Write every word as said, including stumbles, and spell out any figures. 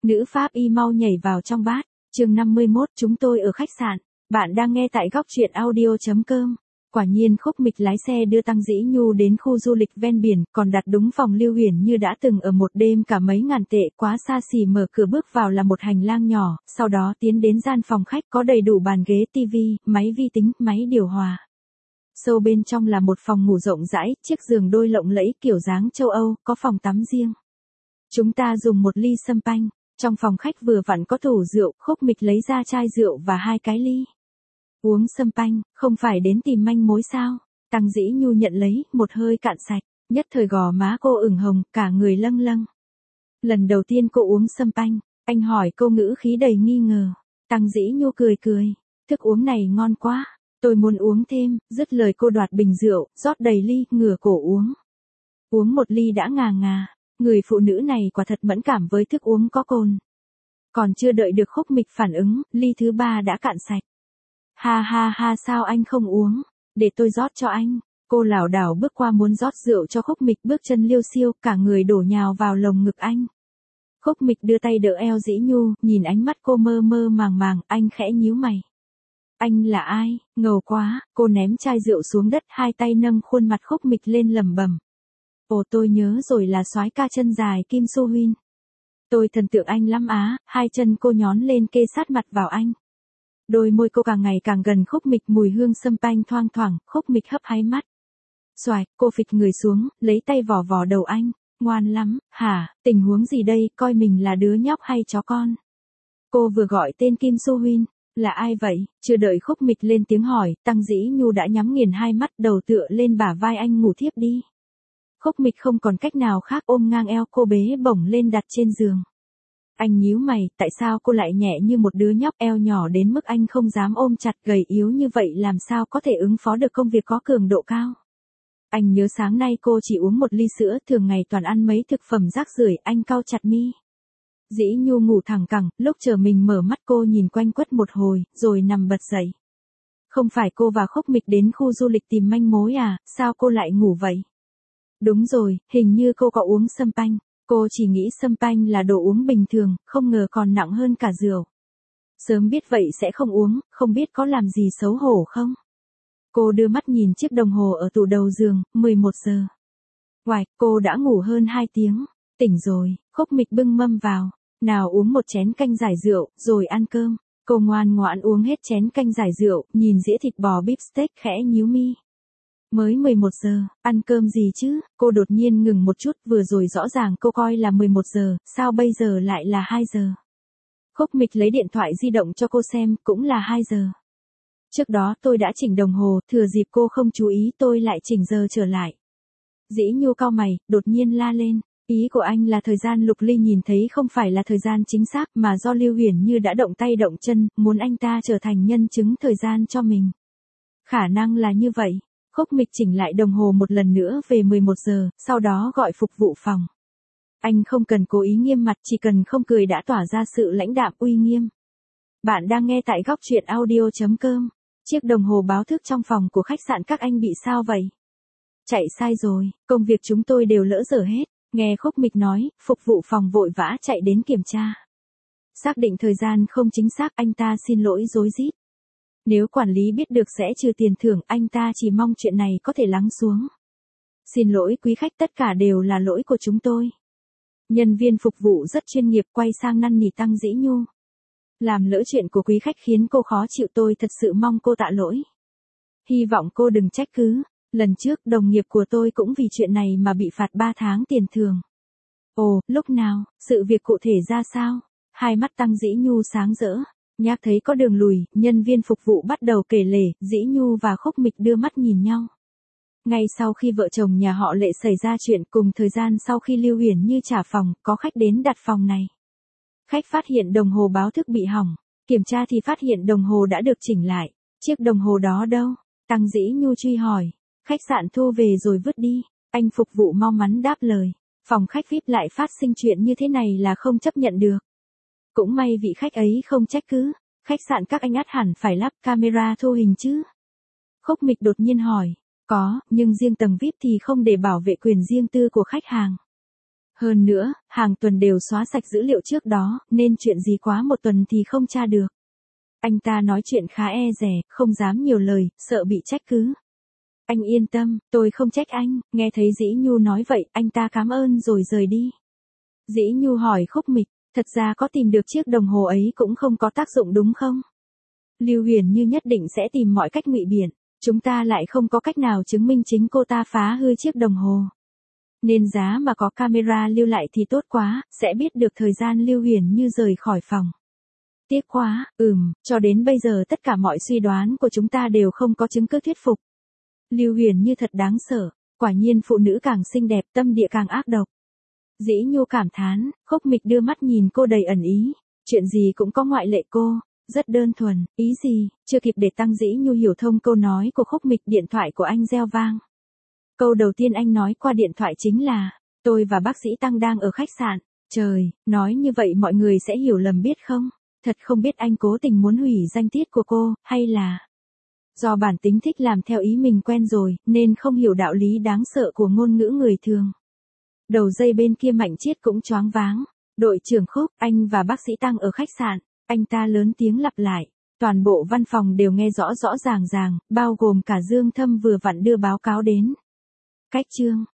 Nữ pháp y mau nhảy vào trong bát. Chương năm mươi mốt, chúng tôi ở khách sạn. Bạn đang nghe tại góc truyện audio chấm com. Quả nhiên Khúc Mịch lái xe đưa Tăng Dĩ Nhu đến khu du lịch ven biển, còn đặt đúng phòng Lưu Huyền Như đã từng ở một đêm cả mấy ngàn tệ, quá xa xỉ. Mở cửa bước vào là một hành lang nhỏ, sau đó tiến đến gian phòng khách có đầy đủ bàn ghế tivi, máy vi tính, máy điều hòa. Sâu bên trong là một phòng ngủ rộng rãi, chiếc giường đôi lộng lẫy kiểu dáng châu Âu, có phòng tắm riêng. Chúng ta dùng một ly sâm panh. Trong phòng khách vừa vặn có tủ rượu, Khúc Mịch lấy ra chai rượu và hai cái ly. Uống sâm panh, không phải đến tìm manh mối sao? Tăng Dĩ Nhu nhận lấy, một hơi cạn sạch, nhất thời gò má cô ửng hồng, cả người lâng lâng. Lần đầu tiên cô uống sâm panh, anh hỏi câu ngữ khí đầy nghi ngờ. Tăng Dĩ Nhu cười cười, thức uống này ngon quá, tôi muốn uống thêm. Dứt lời cô đoạt bình rượu, rót đầy ly, ngửa cổ uống. Uống một ly đã ngà ngà. Người phụ nữ này quả thật mẫn cảm với thức uống có cồn. Còn chưa đợi được Khúc Mịch phản ứng, ly thứ ba đã cạn sạch. Ha ha ha, sao anh không uống? Để tôi rót cho anh. Cô lảo đảo bước qua muốn rót rượu cho Khúc Mịch, bước chân liêu xiêu, cả người đổ nhào vào lồng ngực anh. Khúc Mịch đưa tay đỡ eo Dĩ Nhu, nhìn ánh mắt cô mơ mơ màng màng, anh khẽ nhíu mày. Anh là ai? Ngầu quá. Cô ném chai rượu xuống đất, hai tay nâng khuôn mặt Khúc Mịch lên lẩm bẩm. Ồ, tôi nhớ rồi, là soái ca chân dài Kim Soo Hyun. Tôi thần tượng anh lắm á. Hai chân cô nhón lên kê sát mặt vào anh. Đôi môi cô càng ngày càng gần Khúc Mịch, mùi hương sâm panh thoang thoảng. Khúc Mịch hấp háy mắt. Xoài, cô phịch người xuống, lấy tay vò vò đầu anh. Ngoan lắm. Hả, tình huống gì đây, coi mình là đứa nhóc hay chó con? Cô vừa gọi tên Kim Soo Hyun. Là ai vậy? Chưa đợi Khúc Mịch lên tiếng hỏi, Tăng Dĩ Nhu đã nhắm nghiền hai mắt, đầu tựa lên bả vai anh ngủ thiếp đi. Khúc Mịch không còn cách nào khác, ôm ngang eo cô bế bổng lên đặt trên giường. Anh nhíu mày, tại sao cô lại nhẹ như một đứa nhóc, eo nhỏ đến mức anh không dám ôm chặt, gầy yếu như vậy làm sao có thể ứng phó được công việc có cường độ cao. Anh nhớ sáng nay cô chỉ uống một ly sữa, thường ngày toàn ăn mấy thực phẩm rác rưởi. Anh cau chặt mi. Dĩ Nhu ngủ thẳng cẳng, lúc chờ mình mở mắt cô nhìn quanh quất một hồi, rồi nằm bật dậy. Không phải cô và Khúc Mịch đến khu du lịch tìm manh mối à, sao cô lại ngủ vậy? Đúng rồi, hình như cô có uống sâm panh. Cô chỉ nghĩ sâm panh là đồ uống bình thường, không ngờ còn nặng hơn cả rượu. Sớm biết vậy sẽ không uống, không biết có làm gì xấu hổ không? Cô đưa mắt nhìn chiếc đồng hồ ở tủ đầu giường, mười một giờ. Oài, cô đã ngủ hơn hai tiếng. Tỉnh rồi. Khúc Mịch bưng mâm vào. Nào uống một chén canh giải rượu, rồi ăn cơm. Cô ngoan ngoãn uống hết chén canh giải rượu, nhìn dĩa thịt bò beef steak khẽ nhíu mi. Mới mười một giờ, ăn cơm gì chứ? Cô đột nhiên ngừng một chút, vừa rồi rõ ràng cô coi là mười một giờ, sao bây giờ lại là hai giờ? Khúc Mịch lấy điện thoại di động cho cô xem, cũng là hai giờ. Trước đó tôi đã chỉnh đồng hồ, thừa dịp cô không chú ý tôi lại chỉnh giờ trở lại. Dĩ Nhu cau mày, đột nhiên la lên. Ý của anh là thời gian Lục Ly nhìn thấy không phải là thời gian chính xác, mà do Lưu Huyền Như đã động tay động chân, muốn anh ta trở thành nhân chứng thời gian cho mình. Khả năng là như vậy. Khúc Mịch chỉnh lại đồng hồ một lần nữa về mười một giờ, sau đó gọi phục vụ phòng. Anh không cần cố ý nghiêm mặt, chỉ cần không cười đã tỏa ra sự lãnh đạm uy nghiêm. Bạn đang nghe tại góc truyện audio chấm com. Chiếc đồng hồ báo thức trong phòng của khách sạn các anh bị sao vậy? Chạy sai rồi, công việc chúng tôi đều lỡ dở hết. Nghe Khúc Mịch nói, phục vụ phòng vội vã chạy đến kiểm tra. Xác định thời gian không chính xác, anh ta xin lỗi rối rít. Nếu quản lý biết được sẽ trừ tiền thưởng, anh ta chỉ mong chuyện này có thể lắng xuống. Xin lỗi quý khách, tất cả đều là lỗi của chúng tôi. Nhân viên phục vụ rất chuyên nghiệp quay sang năn nỉ Tăng Dĩ Nhu. Làm lỡ chuyện của quý khách khiến cô khó chịu, tôi thật sự mong cô tạ lỗi. Hy vọng cô đừng trách cứ. Lần trước đồng nghiệp của tôi cũng vì chuyện này mà bị phạt ba tháng tiền thưởng. Ồ, lúc nào, sự việc cụ thể ra sao? Hai mắt Tăng Dĩ Nhu sáng rỡ. Nhắc thấy có đường lùi, nhân viên phục vụ bắt đầu kể lể, Dĩ Nhu và Khúc Mịch đưa mắt nhìn nhau. Ngay sau khi vợ chồng nhà họ Lệ xảy ra chuyện, cùng thời gian sau khi Lưu Huyền Như trả phòng, có khách đến đặt phòng này. Khách phát hiện đồng hồ báo thức bị hỏng. Kiểm tra thì phát hiện đồng hồ đã được chỉnh lại. Chiếc đồng hồ đó đâu? Tăng Dĩ Nhu truy hỏi. Khách sạn thu về rồi vứt đi. Anh phục vụ mau mắn đáp lời. Phòng khách vi ai pi lại phát sinh chuyện như thế này là không chấp nhận được. Cũng may vị khách ấy không trách cứ. Khách sạn các anh ắt hẳn phải lắp camera thu hình chứ? Khúc Mịch đột nhiên hỏi. Có, nhưng riêng tầng vi ai pi thì không để bảo vệ quyền riêng tư của khách hàng. Hơn nữa, hàng tuần đều xóa sạch dữ liệu trước đó, nên chuyện gì quá một tuần thì không tra được. Anh ta nói chuyện khá e dè, không dám nhiều lời, sợ bị trách cứ. Anh yên tâm, tôi không trách anh. Nghe thấy Dĩ Nhu nói vậy, anh ta cảm ơn rồi rời đi. Dĩ Nhu hỏi Khúc Mịch, thật ra có tìm được chiếc đồng hồ ấy cũng không có tác dụng đúng không? Lưu Huyền Như nhất định sẽ tìm mọi cách ngụy biện, chúng ta lại không có cách nào chứng minh chính cô ta phá hư chiếc đồng hồ. Nên giá mà có camera lưu lại thì tốt quá, sẽ biết được thời gian Lưu Huyền Như rời khỏi phòng. Tiếc quá, ừm, cho đến bây giờ tất cả mọi suy đoán của chúng ta đều không có chứng cứ thuyết phục. Lưu Huyền Như thật đáng sợ, quả nhiên phụ nữ càng xinh đẹp tâm địa càng ác độc. Dĩ Nhu cảm thán, Khúc Mịch đưa mắt nhìn cô đầy ẩn ý, chuyện gì cũng có ngoại lệ cô, rất đơn thuần, ý gì, chưa kịp để Tăng Dĩ Nhu hiểu thông câu nói của Khúc Mịch, điện thoại của anh reo vang. Câu đầu tiên anh nói qua điện thoại chính là, tôi và bác sĩ Tăng đang ở khách sạn. Trời, nói như vậy mọi người sẽ hiểu lầm biết không? Thật không biết anh cố tình muốn hủy danh tiết của cô, hay là do bản tính thích làm theo ý mình quen rồi, nên không hiểu đạo lý đáng sợ của ngôn ngữ người thường. Đầu dây bên kia Mạnh Chiết cũng choáng váng. Đội trưởng Khúc, anh và bác sĩ Tăng ở khách sạn. Anh ta lớn tiếng lặp lại. Toàn bộ văn phòng đều nghe rõ rõ ràng ràng, bao gồm cả Dương Thâm vừa vặn đưa báo cáo đến. Cách chương